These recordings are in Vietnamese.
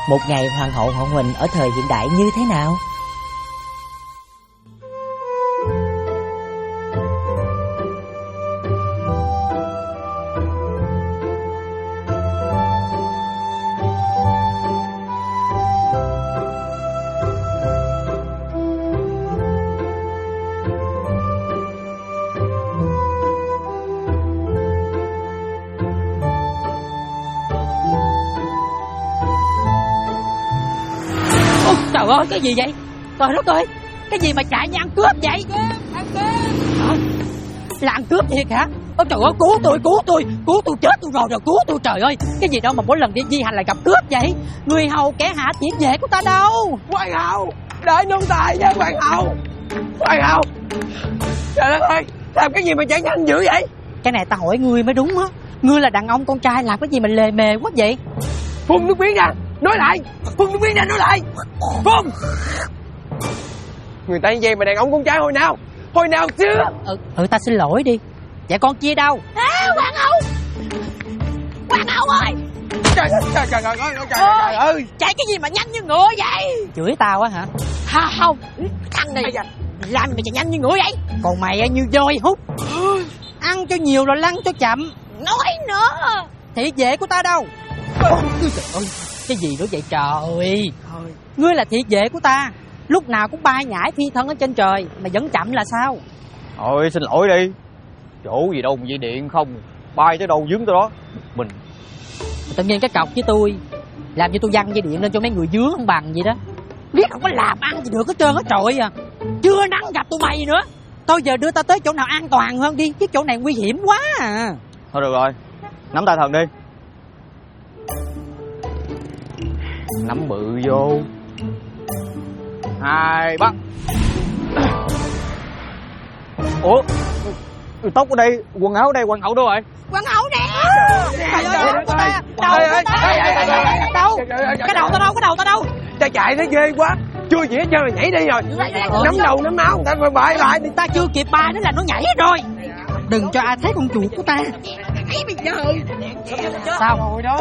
một ngày hoàng hậu họ Huỳnh ở thời hiện đại như thế nào? Trời ơi, cái gì vậy? Trời đất ơi, cái gì mà chạy như ăn cướp vậy? Là ăn cướp thiệt hả? Ôi trời ơi, cứu tôi chết tôi rồi, cứu tôi, trời ơi. Cái gì đâu mà mỗi lần đi di hành lại gặp cướp vậy? Người hầu kẻ hạ thiệt vệ của ta đâu? Hoàng hậu, đợi nương tài nha hoàng hậu. Hoàng hậu, trời đất ơi, làm cái gì mà chạy nhanh dữ vậy? Cái này ta hỏi ngươi mới đúng á. Ngươi là đàn ông con trai làm cái gì mà lề mề quá vậy? Phun nước miếng ra, nói lại. Phun nước miếng ra, nói lại. Phun. Người ta như vậy mà đàn ông con trai hồi nào chưa? Ta xin lỗi đi. Dạ con chia đâu? Hoàng hậu ơi. Trời ơi, Chạy cái gì mà nhanh như ngựa vậy? Chửi tao á hả? Không, thằng này làm mày chạy nhanh như ngựa vậy? Còn mày á như voi hút. Ăn cho nhiều rồi lăn cho chậm. Nói nữa. Thiệt vệ của ta đâu? Trời ơi, cái gì nữa vậy trời? Ngươi là thiệt vệ của ta, lúc nào cũng bay nhảy phi thân ở trên trời, mà vẫn chậm là sao? Thôi xin lỗi đi. Chỗ gì đâu mà dây điện không, bay tới đâu dướng tới đó. Mình tự nhiên cái cọc với tôi, làm cho tôi văng dây điện lên cho mấy người dướng không bằng vậy đó. Biết không có làm ăn gì được hết trơn hết trọi à. Chưa nắng gặp tụi mày nữa. Thôi giờ đưa ta tới chỗ nào an toàn hơn đi, chứ chỗ này nguy hiểm quá à. thôi được rồi, nắm tay thần đi. Nắm bự vô. 2 bắt. Ủa, tóc ở đây, quần áo ở đây, hoàng hậu đâu rồi? Hoàng hậu nè. Trời ơi, đâu? Cái đầu ta đâu? ta chạy nó ghê quá. Chưa gì hết trơn là nhảy đi rồi. Nắm đầu nắm áo người ta phải bại lại. Ta chưa kịp bay nữa là nó nhảy rồi. Đừng cho ai thấy con chuột của ta. Nhảy bây giờ. Sao? Rồi đó.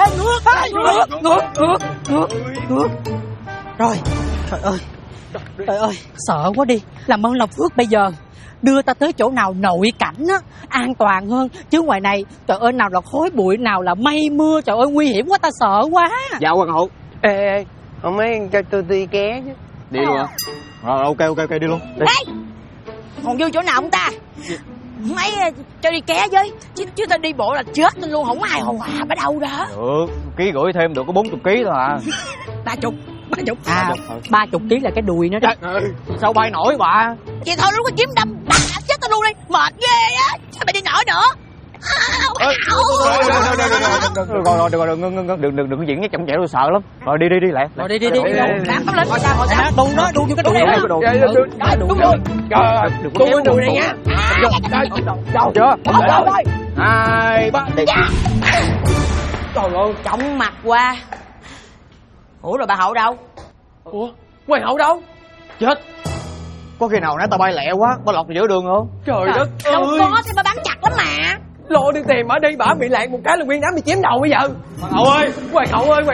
Ngược. Rồi, trời ơi, sợ quá đi. Làm ơn lòng phước bây giờ đưa ta tới chỗ nào nội cảnh á, an toàn hơn. Chứ ngoài này, trời ơi, nào là khói bụi, nào là mây mưa. Trời ơi, nguy hiểm quá, ta sợ quá. Dạ hoàng hậu. Ê, không mấy cho tôi đi ké chứ. Đi luôn hả? Rồi ok đi luôn. Đi. Ê, còn vô chỗ nào không ta? Mấy cho đi ké với. Chứ ta đi bộ là chết luôn, không có ai hầu hạ ở đâu đó. Được, ký gửi thêm được có 40 kg thôi à. 30. 30 kg là cái đùi nữa đó. Sao bay nổi bà? Vậy thôi lúc có kiếm đâm chết tao luôn đi. Mệt ghê á. Sao mày đi nổi nữa? Rồi, đừng có diễn cái chậm chẽ tôi sợ lắm. Rồi đi lẹ. Rồi đi. Làm tao lên. Đu vô cái đùi này. Đúng rồi. Trời, cô bên đùi này nha. Đâu chưa? 2 bắt đi. Trời ơi, trọng mặt qua. Ủa rồi bà hậu đâu? Ủa, hoàng hậu đâu? Chết. Có khi nào nãy tao bay lẹ quá, bà lọt giữa đường không? Trời đất Đâu ơi. có, thì bà bám chặt lắm mà. Lộ đi tìm ở đây, bả bị lạc một cái là nguyên đám bị chém đầu bây giờ. Hoàng hậu ơi. Hoàng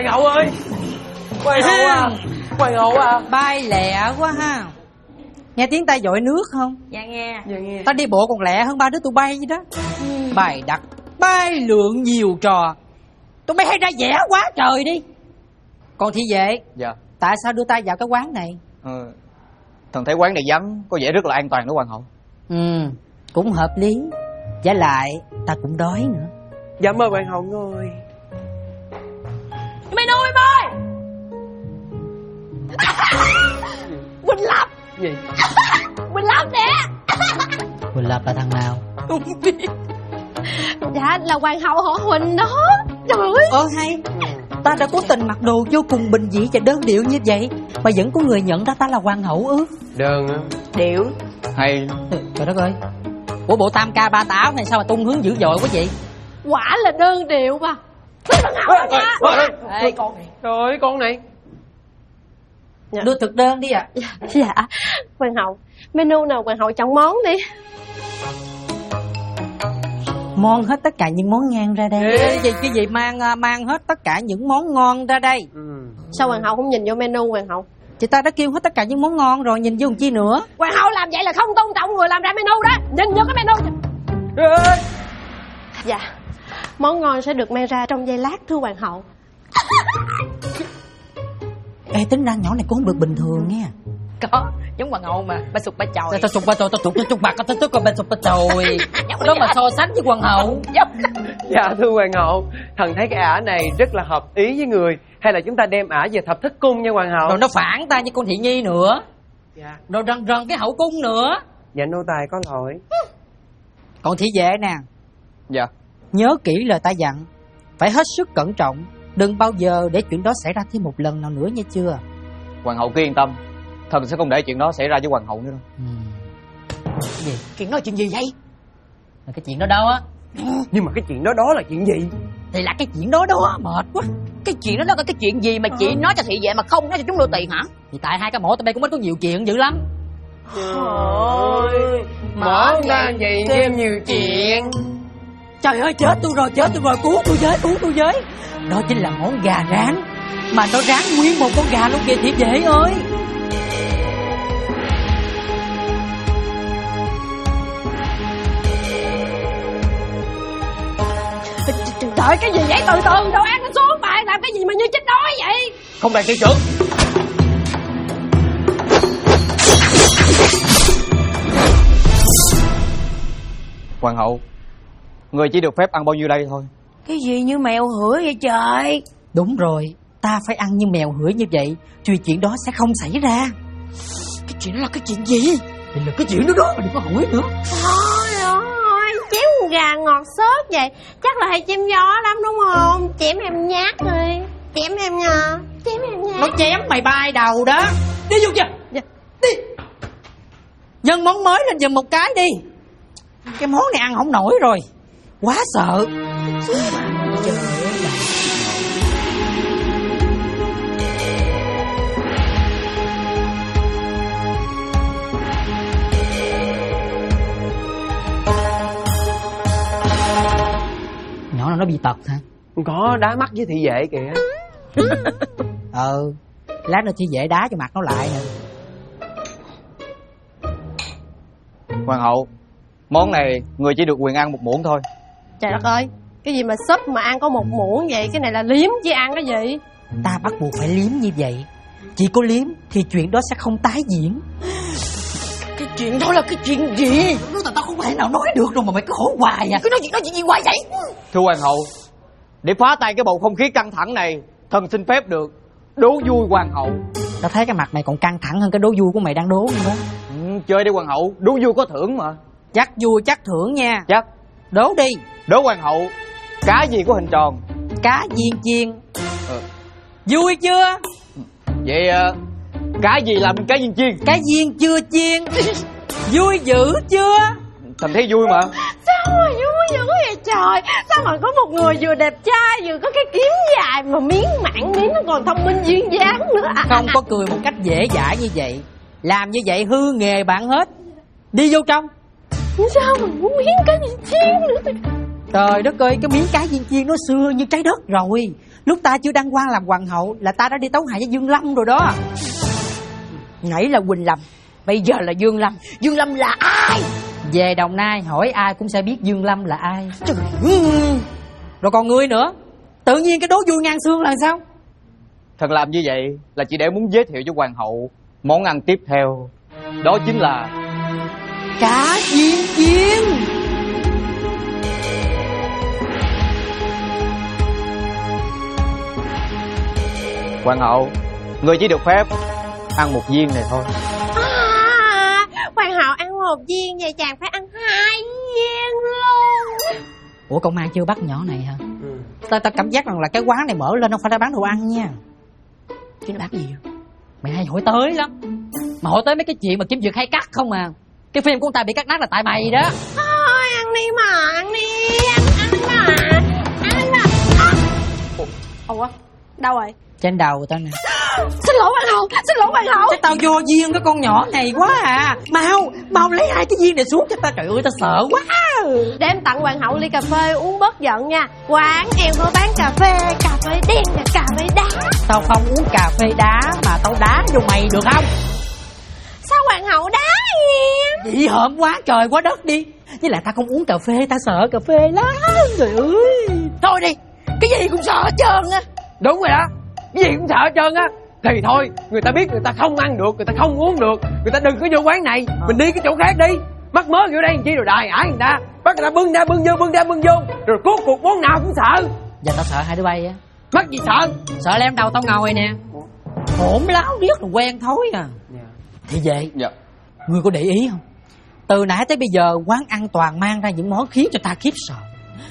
hậu à. Bay lẹ quá ha. Nghe tiếng ta dội nước không? Dạ nghe. Ta đi bộ còn lẹ hơn ba đứa tụi bay vậy đó. Bài đặt bay lượn nhiều trò. Tụi bay hay ra vẽ quá trời đi. Còn thị vệ, Dạ. tại sao đưa ta vào cái quán này? Thần thấy quán này vắng, có vẻ rất là an toàn đó hoàng hậu. Cũng hợp lý. Với lại ta cũng đói nữa. Dạ mời hoàng hậu ngồi. Mày nuôi mày. Quỳnh Lập. Gì? Quỳnh Lập nè. Quỳnh Lập là thằng nào? Không biết. Dạ là hoàng hậu họ Huỳnh đó. Trời ơi. Hay. Ta đã cố tình mặc đồ vô cùng bình dị và đơn điệu như vậy mà vẫn có người nhận ra ta là hoàng hậu ư? Đơn á. Điệu. Hay. Trời đất ơi. Ủa bộ tam ca ba táo này sao mà tung hướng dữ dội quá vậy? Quả là đơn điệu mà. Hoàng hậu nha. Ê con này. Trời con này. Đưa thực đơn đi ạ. Dạ, hoàng hậu. Menu nào hoàng hậu chọn món đi. Mon hết tất cả những món ngon ra đây. Cái gì mang hết tất cả những món ngon ra đây. Sao hoàng hậu không nhìn vô menu hoàng hậu? Chị ta đã kêu hết tất cả những món ngon rồi, nhìn vô làm chi nữa. Hoàng hậu làm vậy là không tôn trọng người làm ra menu đó. Nhìn vô cái menu. Dạ, món ngon sẽ được mang ra trong giây lát thưa hoàng hậu. Ê, tính ra nhỏ này cũng không được bình thường nha. Có, giống hoàng hậu mà, ba sụp ba chồi. Tao sụp ba chồi, tao sụp bạc, tao còn ba sụp ba chồi. Đó mà so sánh với hoàng hậu. Dạ thưa hoàng hậu, thần thấy cái ả này rất là hợp ý với người. Hay là chúng ta đem ả về thập thất cung nha hoàng hậu. Rồi nó phản ta như con thị nhi nữa. Dạ. Rồi rần cái hậu cung nữa. Dạ nô tài có lỗi. Còn thị vệ nè, Dạ. nhớ kỹ lời ta dặn, phải hết sức cẩn trọng, đừng bao giờ để chuyện đó xảy ra thêm một lần nào nữa nha chưa. Hoàng hậu cứ yên tâm, thần sẽ không để chuyện đó xảy ra với hoàng hậu nữa đâu. Cái gì? Chuyện đó là chuyện gì vậy? Cái chuyện đó đâu á? Nhưng mà cái chuyện đó là chuyện gì? Thì là cái chuyện đó đó, mệt quá. Cái chuyện đó là cái chuyện gì mà chị nói cho thị vệ mà không nói cho chúng nô tỳ hả? Thì tại hai cái mỏ tụi bay cũng có nhiều chuyện dữ lắm. Ôi, mở ra vậy thêm nhiều chuyện. Trời ơi, chết tôi rồi, cứu tôi với. Đó chính là món gà rán. Mà nó rán nguyên một con gà luôn kìa thị vệ ơi. Trời, cái gì vậy? Từ từ, đồ ăn nó xuống bạn. Làm cái gì mà như chết đói vậy? Không đạt tiêu chuẩn. Hoàng hậu, người chỉ được phép ăn bao nhiêu đây thôi. Cái gì như mèo hửa vậy trời? Đúng rồi, ta phải ăn như mèo hửi như vậy, thì chuyện đó sẽ không xảy ra. Cái chuyện đó là cái chuyện gì? Thì là cái chuyện đó mà đừng có hỏi nữa. Trời ơi, chém gà ngọt xớt vậy. Chắc là hay chém gió lắm đúng không? Chém em nhát rồi. Chém em nha. Chém em nhát. Nó chém mày bay đầu đó. Đi vô kìa. Dạ. Đi. Nhân món mới lên giùm một cái đi. Cái món này ăn không nổi rồi. Quá sợ. Trời ơi là... Nhỏ nào nó bị tật hả? Có đá mắt với thị vệ kìa. Lát nữa thị vệ đá cho mặt nó lại nè. Hoàng hậu, món này người chỉ được quyền ăn một muỗng thôi. Trời đất ơi, cái gì mà súp mà ăn có một muỗng vậy? Cái này là liếm chứ ăn cái gì? Ta bắt buộc phải liếm như vậy. Chỉ có liếm thì chuyện đó sẽ không tái diễn. Cái chuyện đó là cái chuyện gì? Nó tao không thể nào nói được đâu mà mày cứ khổ hoài à. Cái nói chuyện gì hoài vậy? Thưa hoàng hậu, để phá tan cái bầu không khí căng thẳng này, thần xin phép được đố vui hoàng hậu. Tao thấy cái mặt mày còn căng thẳng hơn cái đố vui của mày đang đố nữa. Chơi đi hoàng hậu, đố vui có thưởng mà. Chắc vui chắc thưởng nha. Chắc. Đố đi. Đố hoàng hậu, cá gì có hình tròn? Cá viên chiên. Vui chưa? Vậy cá gì làm cá viên chiên? Cá viên chưa chiên. Vui dữ chưa? Thần thấy vui mà. Sao mà vui dữ vậy trời? Sao mà có một người vừa đẹp trai vừa có cái kiếm dài mà miếng mặn miếng nó còn thông minh duyên dáng nữa à? Không có cười một cách dễ dãi như vậy. Làm như vậy hư nghề bạn hết. Đi vô trong. Sao mà muốn miếng cái gì chiên nữa? Trời đất ơi, cái miếng cá viên chiên nó xưa như trái đất rồi. Lúc ta chưa đăng quang làm hoàng hậu là ta đã đi tấu hài với Dương Lâm rồi đó. Nãy là Quỳnh Lâm, bây giờ là Dương Lâm. Dương Lâm là ai? Về Đồng Nai hỏi ai cũng sẽ biết Dương Lâm là ai. Trời. Rồi còn ngươi nữa. Tự nhiên cái đố vui ngang xương là sao? Thần làm như vậy là chỉ để muốn giới thiệu cho hoàng hậu món ăn tiếp theo. Đó chính là cá viên chiên. hoàng hậu, người chỉ được phép ăn một viên này thôi. Hoàng hậu ăn một viên vậy chàng phải ăn 2 viên luôn. Ủa công an chưa bắt nhỏ này hả? Ta cảm giác rằng là cái quán này mở lên không phải là bán đồ ăn nha. Chứ nó bán gì vậy? Mày hay hỏi tới lắm. Mà hỏi tới mấy cái chuyện mà kiếm việc hay cắt không à. Cái phim của người ta bị cắt nát là tại mày đó. Thôi ăn đi mà, ăn đi, ăn mà. Ủa, đâu rồi? Trên đầu tao nè. Xin lỗi hoàng hậu. Chắc tao vô duyên cái con nhỏ này quá à. Mau lấy 2 cái viên này xuống cho tao. Trời ơi tao sợ quá. Để em tặng hoàng hậu ly cà phê uống bớt giận nha. Quán em có bán cà phê đen và cà phê đá. Tao không uống cà phê đá mà tao đá vô mày được không? Sao hoàng hậu đá em? Dị hợm quá trời quá đất đi. Với lại tao không uống cà phê, tao sợ cà phê lắm. Trời ơi. Thôi đi, cái gì cũng sợ hết trơn á. Đúng rồi đó, cái gì cũng sợ hết trơn á. Thì thôi, người ta biết người ta không ăn được, người ta không uống được, người ta đừng có vô quán này. Mình đi cái chỗ khác đi. Mắc mớ vô đây làm chi rồi đài ải người ta. Bắt người ta bưng ra bưng vô. Rồi cuối cuộc món nào cũng sợ. Giờ tao sợ hai đứa bay á. Mắc gì sợ? Sợ lem đầu tao ngồi nè. Hỗn láo điếc là quen thối à. Thì vậy, ngươi có để ý không? Từ nãy tới bây giờ quán ăn toàn mang ra những món khiến cho ta khiếp sợ.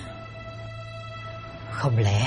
Không lẽ...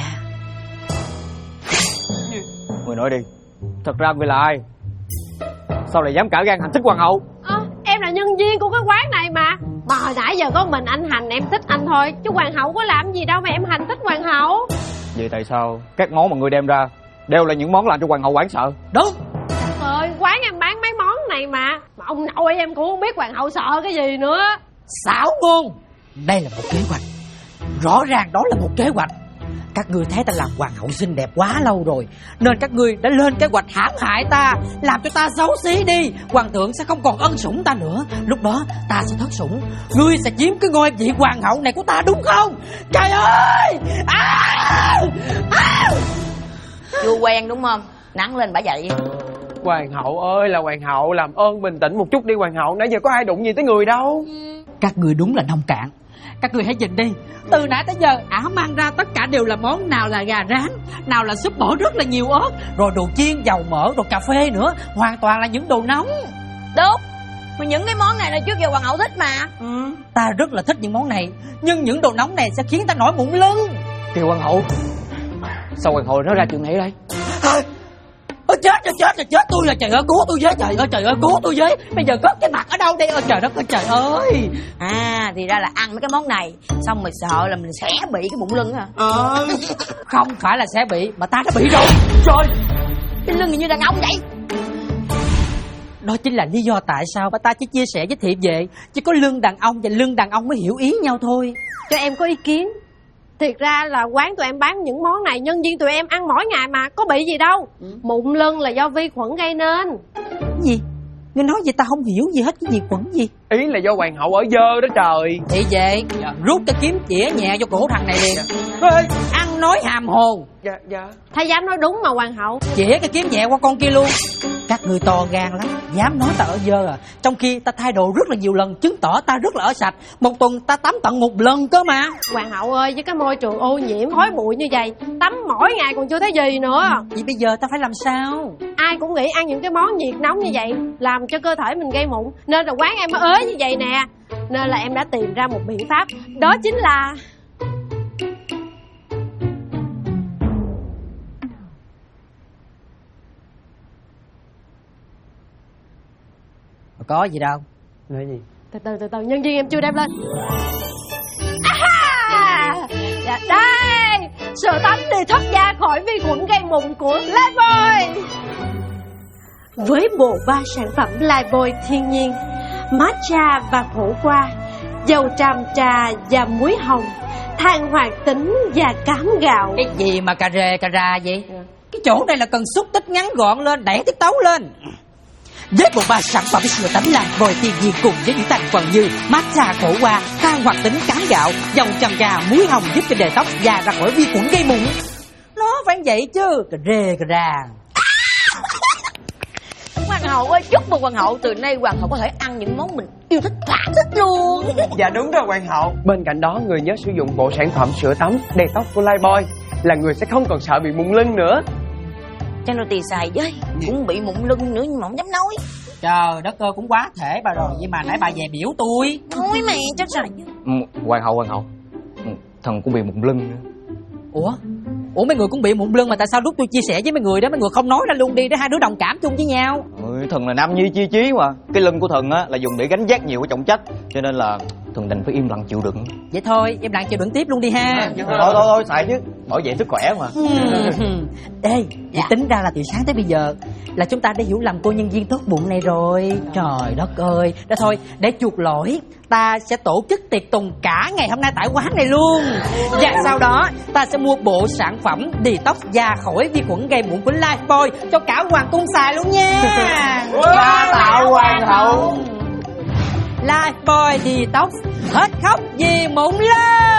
Người nói đi, thật ra người là ai? Sao lại dám cả gan hành thích hoàng hậu? Em là nhân viên của cái quán này mà hồi nãy giờ có mình anh hành em thích anh thôi, chứ hoàng hậu có làm gì đâu mà em hành thích hoàng hậu. Vậy tại sao các món mà người đem ra đều là những món làm cho hoàng hậu hoảng sợ? Đúng. Trời, quán em bán mấy món này mà ông nội em cũng không biết hoàng hậu sợ cái gì nữa. Xảo ngôn. Đây là một kế hoạch. Rõ ràng đó là một kế hoạch. Các ngươi thấy ta làm hoàng hậu xinh đẹp quá lâu rồi, nên các ngươi đã lên kế hoạch hãm hại ta, làm cho ta xấu xí đi. Hoàng thượng sẽ không còn ân sủng ta nữa. Lúc đó ta sẽ thất sủng. Ngươi sẽ chiếm cái ngôi vị hoàng hậu này của ta đúng không? Trời ơi! Chưa quen đúng không? Nắng lên bả dậy. Hoàng hậu ơi là hoàng hậu, làm ơn bình tĩnh một chút đi hoàng hậu. Nãy giờ có ai đụng gì tới người đâu. Các ngươi đúng là nông cạn. Các ngươi hãy nhìn đi, từ nãy tới giờ ả mang ra tất cả đều là món, nào là gà rán, nào là súp bỏ rất là nhiều ớt, rồi đồ chiên, dầu mỡ, rồi cà phê nữa. Hoàn toàn là những đồ nóng. Đúng, mà những cái món này là trước giờ hoàng hậu thích mà. Ta rất là thích những món này, nhưng những đồ nóng này sẽ khiến ta nổi mụn lưng. Kìa hoàng hậu, sao hoàng hậu nó ra chuyện này đây? Chết tôi là trời ơi, cứu tôi với, trời ơi cứu tôi với. Bây giờ cất cái mặt ở đâu đây? Ôi trời đất ơi trời ơi. À thì ra là ăn mấy cái món này xong mày sợ là mình sẽ bị cái bụng lưng hả? Không phải là sẽ bị, mà ta đã bị rồi. Trời, cái lưng như đàn ông vậy. Đó chính là lý do tại sao bà ta chỉ chia sẻ với Thiệp về. Chỉ có lưng đàn ông và lưng đàn ông mới hiểu ý nhau thôi. Cho em có ý kiến. Thiệt ra là quán tụi em bán những món này nhân viên tụi em ăn mỗi ngày mà, có bị gì đâu. Mụn lưng là do vi khuẩn gây nên. Cái gì? Ngươi nói gì ta không hiểu gì hết. Cái gì khuẩn gì? Ý là do hoàng hậu ở dơ đó trời. Thì vậy, rút cái kiếm chĩa nhẹ vô cổ thằng này liền. Ăn nói hàm hồ. Dạ. Thầy dám nói đúng mà hoàng hậu. Chĩa cái kiếm nhẹ qua con kia luôn. Các người to gan lắm, dám nói ta ở dơ à. Trong khi ta thay đồ rất là nhiều lần, chứng tỏ ta rất là ở sạch. Một tuần ta tắm tận 1 lần cơ mà. Hoàng hậu ơi, với cái môi trường ô nhiễm khói bụi như vậy, tắm mỗi ngày còn chưa thấy gì nữa. Vậy bây giờ ta phải làm sao? Ai cũng nghĩ ăn những cái món nhiệt nóng như vậy làm cho cơ thể mình gây mụn, nên là quán em mới ới như vậy nè. Nên là em đã tìm ra một biện pháp, đó chính là có gì đâu. Nói gì? Từ từ, nhân viên em chưa đem lên. Dạ đây, sữa tắm để thoát ra khỏi vi khuẩn gây mụn của Lifebuoy. Với bộ 3 sản phẩm Lifebuoy thiên nhiên, matcha và khổ qua, dầu tràm trà và muối hồng, than hoạt tính và cám gạo. Cái gì mà cà rề cà rà vậy? Cái chỗ này là cần xúc tích ngắn gọn lên, đẩy tiết tấu lên. Với bộ 3 sản phẩm sữa tắm Lifebuoy thiên nhiên cùng với những thành phần như matcha khổ qua, than hoạt tính cám gạo, dầu tràm trà, muối hồng giúp cho đời tóc già ra khỏi vi khuẩn gây mụn. Nó phải vậy chứ, cà rề cà rà. Hoàng hậu ơi, chúc mừng hoàng hậu, từ nay hoàng hậu có thể ăn những món mình yêu thích thỏa thích luôn. Dạ đúng rồi hoàng hậu. Bên cạnh đó người nhớ sử dụng bộ sản phẩm sữa tắm đầy tóc của Lifebuoy, là người sẽ không còn sợ bị mụn lưng nữa. Cho nên tì xài với cũng bị mụn lưng nữa nhưng mà không dám nói. Trời đất ơi, cũng quá thể bà rồi. Vậy mà nãy bà về biểu tôi. Nói mẹ cho sao. Hoàng hậu, thần cũng bị mụn lưng nữa. Ủa mấy người cũng bị mụn lưng mà tại sao lúc tôi chia sẻ với mấy người đó mấy người không nói ra luôn đi để hai đứa đồng cảm chung với nhau? Thần là nam nhi chi chí mà. Cái lưng của thần á là dùng để gánh vác nhiều cái trọng trách, cho nên là thần đành phải im lặng chịu đựng. Vậy thôi im lặng chịu đựng tiếp luôn đi ha. Thôi xài chứ. bảo vệ sức khỏe mà. Ê, tính ra là từ sáng tới bây giờ là chúng ta đã hiểu lầm cô nhân viên tốt bụng này rồi. Trời đất ơi. Đó thôi, để chuộc lỗi, ta sẽ tổ chức tiệc tùng cả ngày hôm nay tại quán này luôn. Và sau đó ta sẽ mua bộ sản phẩm detox da khỏi vi khuẩn gây mụn của Lifebuoy cho cả hoàng cung xài luôn nha. Bá đạo hoàng hậu. Lifebuoy detox, hết khóc vì mụn lên.